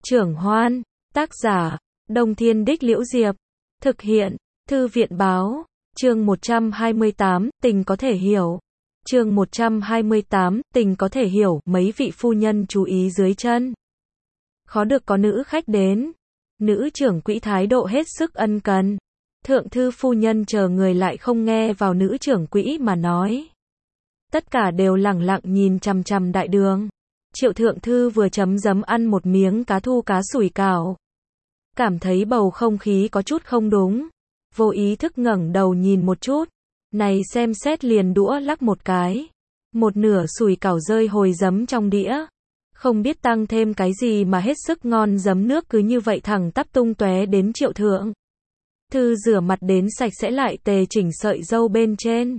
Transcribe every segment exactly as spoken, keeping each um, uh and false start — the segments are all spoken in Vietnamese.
Trưởng Hoan, tác giả, Đông Thiên Đích Liễu Diệp, thực hiện, Thư viện Báo, chương một trăm hai mươi tám, tình có thể hiểu. Chương một trăm hai mươi tám, tình có thể hiểu, mấy vị phu nhân chú ý dưới chân. Khó được có nữ khách đến. Nữ trưởng quỹ thái độ hết sức ân cần. Thượng thư phu nhân chờ người lại không nghe vào nữ trưởng quỹ mà nói. Tất cả đều lẳng lặng nhìn chằm chằm đại đường. Triệu thượng thư vừa chấm dấm ăn một miếng cá thu cá sủi cảo. Cảm thấy bầu không khí có chút không đúng. Vô ý thức ngẩng đầu nhìn một chút. Này xem xét liền đũa lắc một cái. Một nửa sủi cảo rơi hồi giấm trong đĩa. Không biết tăng thêm cái gì mà hết sức ngon, giấm nước cứ như vậy thẳng tắp tung tóe đến triệu thượng. Thư rửa mặt đến sạch sẽ lại tề chỉnh sợi râu bên trên.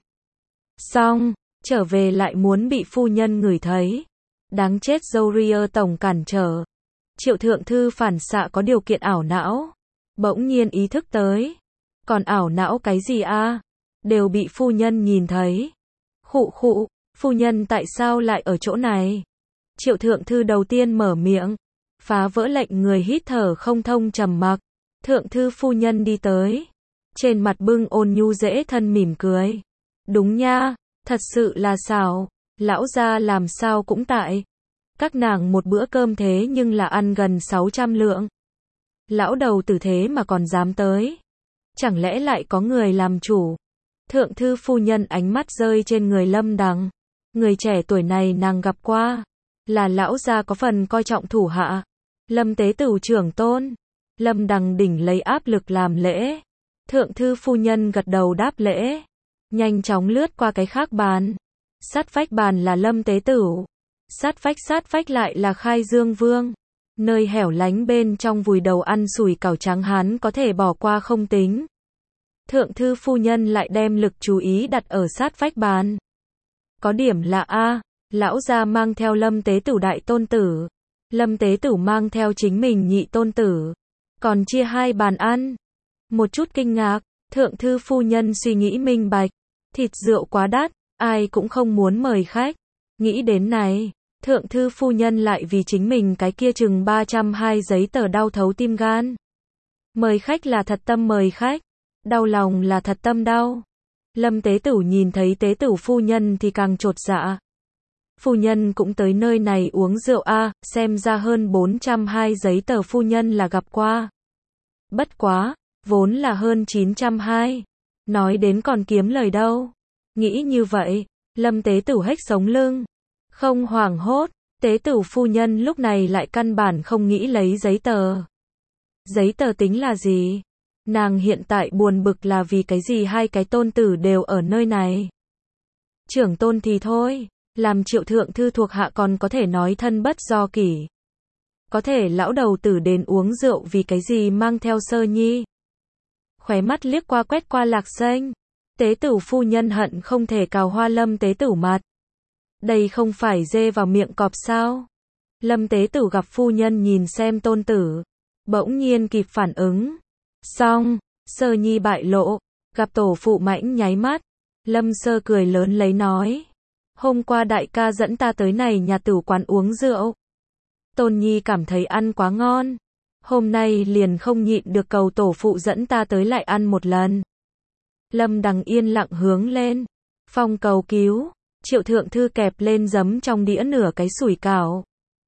Xong, trở về lại muốn bị phu nhân ngửi thấy. Đáng chết, dâu ria tổng cản trở. Triệu thượng thư phản xạ có điều kiện ảo não. Bỗng nhiên ý thức tới. Còn ảo não cái gì a? Đều bị phu nhân nhìn thấy. Khụ khụ, phu nhân tại sao lại ở chỗ này? Triệu thượng thư đầu tiên mở miệng. Phá vỡ lệnh người hít thở không thông trầm mặc. Thượng thư phu nhân đi tới. Trên mặt bưng ôn nhu dễ thân mỉm cười. Đúng nha, thật sự là xảo. Lão gia làm sao cũng tại. Các nàng một bữa cơm thế nhưng là ăn gần sáu trăm lượng. Lão đầu tử thế mà còn dám tới. Chẳng lẽ lại có người làm chủ? Thượng thư phu nhân ánh mắt rơi trên người Lâm Đằng. Người trẻ tuổi này nàng gặp qua. Là lão gia có phần coi trọng thủ hạ. Lâm tế tửu trưởng tôn. Lâm Đằng đỉnh lấy áp lực làm lễ. Thượng thư phu nhân gật đầu đáp lễ. Nhanh chóng lướt qua cái khác bàn. Sát vách bàn là Lâm tế tửu. Sát vách sát vách lại là Khai Dương Vương. Nơi hẻo lánh bên trong vùi đầu ăn sủi cảo trắng hắn có thể bỏ qua không tính. Thượng thư phu nhân lại đem lực chú ý đặt ở sát vách bàn. Có điểm lạ a, lão gia mang theo Lâm tế tửu đại tôn tử. Lâm tế tửu mang theo chính mình nhị tôn tử. Còn chia hai bàn ăn. Một chút kinh ngạc, thượng thư phu nhân suy nghĩ minh bạch. Thịt rượu quá đắt, ai cũng không muốn mời khách. Nghĩ đến này, thượng thư phu nhân lại vì chính mình cái kia chừng ba trăm hai giấy tờ đau thấu tim gan. Mời khách là thật tâm mời khách, đau lòng là thật tâm đau. Lâm tế tửu nhìn thấy tế tửu phu nhân thì càng chột dạ. Phu nhân cũng tới nơi này uống rượu a, à, xem ra hơn bốn trăm hai giấy tờ phu nhân là gặp qua. Bất quá, vốn là hơn chín trăm hai. Nói đến còn kiếm lời đâu. Nghĩ như vậy, Lâm tế tửu hếch sống lưng. Không hoảng hốt, tế tửu phu nhân lúc này lại căn bản không nghĩ lấy giấy tờ. Giấy tờ tính là gì? Nàng hiện tại buồn bực là vì cái gì hai cái tôn tử đều ở nơi này. Trưởng tôn thì thôi, làm triệu thượng thư thuộc hạ còn có thể nói thân bất do kỷ. Có thể lão đầu tử đến uống rượu vì cái gì mang theo sơ nhi. Khóe mắt liếc qua quét qua Lạc Xanh. Tế tửu phu nhân hận không thể cào hoa Lâm tế tửu mặt. Đây không phải dê vào miệng cọp sao? Lâm tế tửu gặp phu nhân nhìn xem tôn tử. Bỗng nhiên kịp phản ứng. Xong, sơ nhi bại lộ. Gặp tổ phụ mãnh nháy mắt. Lâm sơ cười lớn lấy nói. Hôm qua đại ca dẫn ta tới này nhà tửu quán uống rượu. Tôn nhi cảm thấy ăn quá ngon. Hôm nay liền không nhịn được cầu tổ phụ dẫn ta tới lại ăn một lần. Lâm Đằng yên lặng hướng lên. Phong cầu cứu. Triệu thượng thư kẹp lên giấm trong đĩa nửa cái sủi cảo.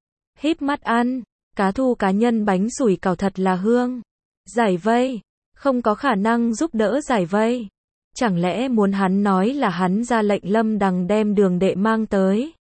Híp mắt ăn. Cá thu cá nhân bánh sủi cảo thật là hương. Giải vây. Không có khả năng giúp đỡ giải vây. Chẳng lẽ muốn hắn nói là hắn ra lệnh Lâm Đằng đem đường đệ mang tới.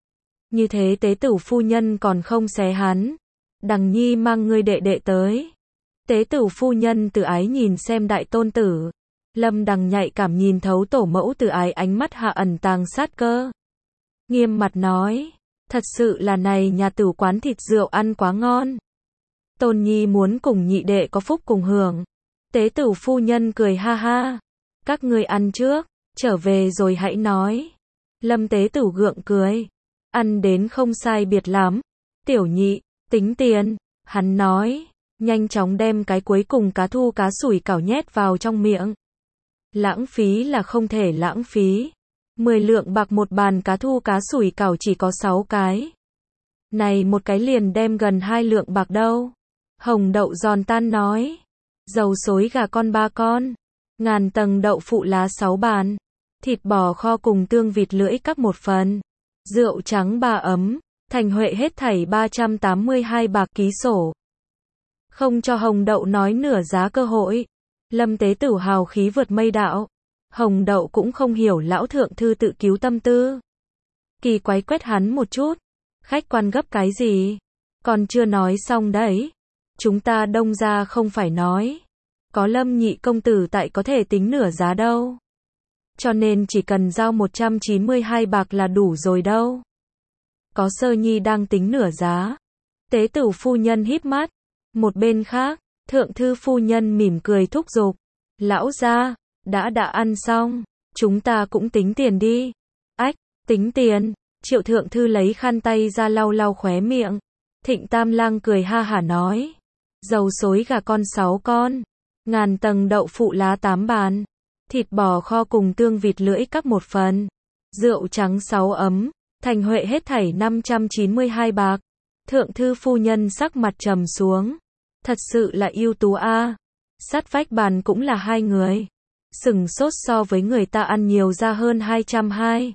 Như thế tế tửu phu nhân còn không xé hắn. Đằng nhi mang ngươi đệ đệ tới. Tế tửu phu nhân từ ái nhìn xem đại tôn tử. Lâm Đằng nhạy cảm nhìn thấu tổ mẫu từ ái ánh mắt hạ ẩn tàng sát cơ. Nghiêm mặt nói. Thật sự là này nhà tửu quán thịt rượu ăn quá ngon. Tôn nhi muốn cùng nhị đệ có phúc cùng hưởng. Tế tửu phu nhân cười ha ha. Các ngươi ăn trước, trở về rồi hãy nói. Lâm tế tửu gượng cười. Ăn đến không sai biệt lắm. Tiểu nhị, tính tiền. Hắn nói. Nhanh chóng đem cái cuối cùng cá thu cá sủi cảo nhét vào trong miệng. Lãng phí là không thể lãng phí. Mười lượng bạc một bàn cá thu cá sủi cảo chỉ có sáu cái. Này một cái liền đem gần hai lượng bạc đâu. Hồng đậu giòn tan nói. Dầu xối gà con ba con. Ngàn tầng đậu phụ lá sáu bàn. Thịt bò kho cùng tương vịt lưỡi các một phần. Rượu trắng ba ấm. Thành Huệ hết thảy ba trăm tám mươi hai bạc ký sổ. Không cho Hồng đậu nói nửa giá cơ hội. Lâm Tế Tửu hào khí vượt mây đạo. Hồng đậu cũng không hiểu lão thượng thư tự cứu tâm tư. Kỳ quái quét hắn một chút. Khách quan gấp cái gì? Còn chưa nói xong đấy. Chúng ta Đông gia không phải nói. Có Lâm nhị công tử tại có thể tính nửa giá đâu. Cho nên chỉ cần giao một trăm chín mươi hai bạc là đủ rồi đâu. Có Sơ Nhi đang tính nửa giá. Tế Tửu phu nhân híp mắt. Một bên khác, thượng thư phu nhân mỉm cười thúc giục. Lão gia, đã đã ăn xong, chúng ta cũng tính tiền đi. Ách, tính tiền. Triệu thượng thư lấy khăn tay ra lau lau khóe miệng. Thịnh Tam Lang cười ha hả nói. Dầu xối gà con sáu con. Ngàn tầng đậu phụ lá tám bàn. Thịt bò kho cùng tương vịt lưỡi các một phần. Rượu trắng sáu ấm. Thành Huệ hết thảy năm trăm chín mươi hai bạc. Thượng thư phu nhân sắc mặt trầm xuống. Thật sự là ưu tú a. Sát vách bàn cũng là hai người. Sừng sốt so với người ta ăn nhiều ra hơn hai trăm hai.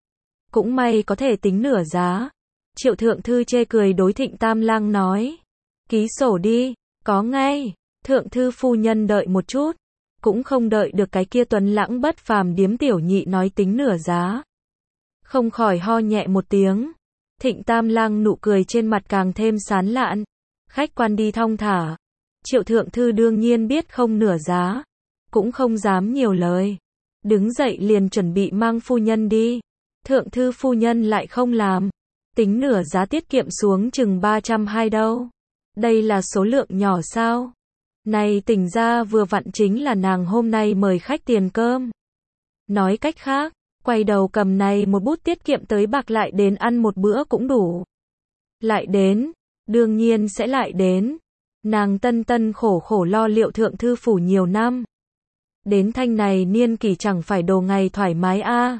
Cũng may có thể tính nửa giá. Triệu thượng thư chê cười đối Thịnh Tam Lang nói. Ký sổ đi, có ngay. Thượng thư phu nhân đợi một chút. Cũng không đợi được cái kia tuấn lãng bất phàm điếm tiểu nhị nói tính nửa giá. Không khỏi ho nhẹ một tiếng. Thịnh Tam Lang nụ cười trên mặt càng thêm sán lạn. Khách quan đi thong thả. Triệu thượng thư đương nhiên biết không nửa giá. Cũng không dám nhiều lời. Đứng dậy liền chuẩn bị mang phu nhân đi. Thượng thư phu nhân lại không làm. Tính nửa giá tiết kiệm xuống chừng ba trăm hai đâu. Đây là số lượng nhỏ sao? Này tỉnh ra vừa vặn chính là nàng hôm nay mời khách tiền cơm. Nói cách khác, quay đầu cầm này một bút tiết kiệm tới bạc lại đến ăn một bữa cũng đủ. Lại đến, đương nhiên sẽ lại đến. Nàng tân tân khổ khổ lo liệu thượng thư phủ nhiều năm. Đến thanh này niên kỷ chẳng phải đồ ngày thoải mái a.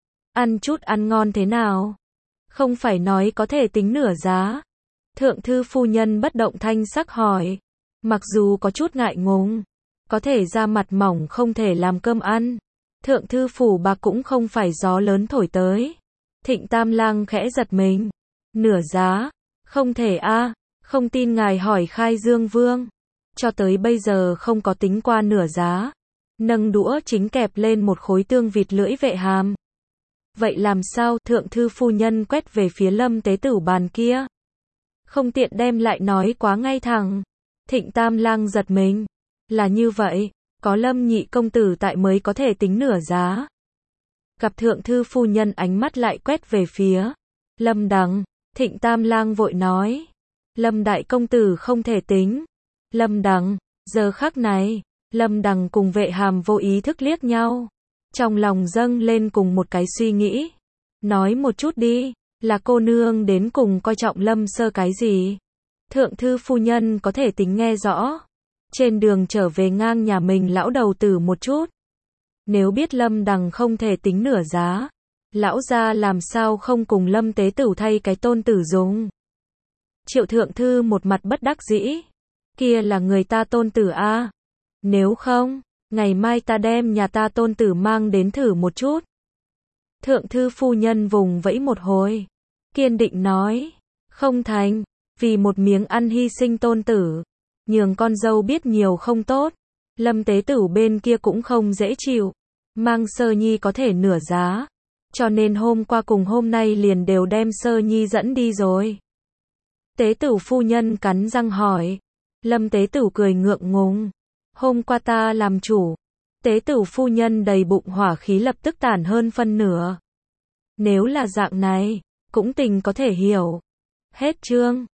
Ăn chút ăn ngon thế nào? Không phải nói có thể tính nửa giá. Thượng thư phu nhân bất động thanh sắc hỏi. Mặc dù có chút ngại ngùng. Có thể ra mặt mỏng không thể làm cơm ăn. Thượng thư phủ bạc cũng không phải gió lớn thổi tới. Thịnh Tam Lang khẽ giật mình. Nửa giá? Không thể a. Không tin ngài hỏi Khai Dương Vương. Cho tới bây giờ không có tính qua nửa giá. Nâng đũa chính kẹp lên một khối tương vịt lưỡi vệ hàm. Vậy làm sao? Thượng thư phu nhân quét về phía Lâm Tế Tửu bàn kia. Không tiện đem lại nói quá ngay thẳng. Thịnh Tam Lang giật mình. Là như vậy, có Lâm nhị công tử tại mới có thể tính nửa giá. Gặp thượng thư phu nhân ánh mắt lại quét về phía Lâm Đằng. Thịnh Tam Lang vội nói. Lâm đại công tử không thể tính. Lâm Đằng, giờ khắc này, Lâm Đằng cùng vệ hàm vô ý thức liếc nhau. Trong lòng dâng lên cùng một cái suy nghĩ. Nói một chút đi, là cô nương đến cùng coi trọng Lâm sơ cái gì? Thượng thư phu nhân có thể tính nghe rõ. Trên đường trở về ngang nhà mình lão đầu tử một chút. Nếu biết Lâm Đằng không thể tính nửa giá, lão gia làm sao không cùng Lâm Tế Tửu thay cái tôn tử dùng. Triệu thượng thư một mặt bất đắc dĩ. Kia là người ta tôn tử a. Nếu không, ngày mai ta đem nhà ta tôn tử mang đến thử một chút. Thượng thư phu nhân vùng vẫy một hồi. Kiên định nói. Không thành. Vì một miếng ăn hy sinh tôn tử. Nhường con dâu biết nhiều không tốt. Lâm Tế Tửu bên kia cũng không dễ chịu. Mang Sơ Nhi có thể nửa giá. Cho nên hôm qua cùng hôm nay liền đều đem Sơ Nhi dẫn đi rồi. Tế Tửu phu nhân cắn răng hỏi. Lâm Tế Tửu cười ngượng ngùng. Hôm qua ta làm chủ. Tế Tửu phu nhân đầy bụng hỏa khí lập tức tản hơn phân nửa. Nếu là dạng này, cũng tình có thể hiểu. Hết chương.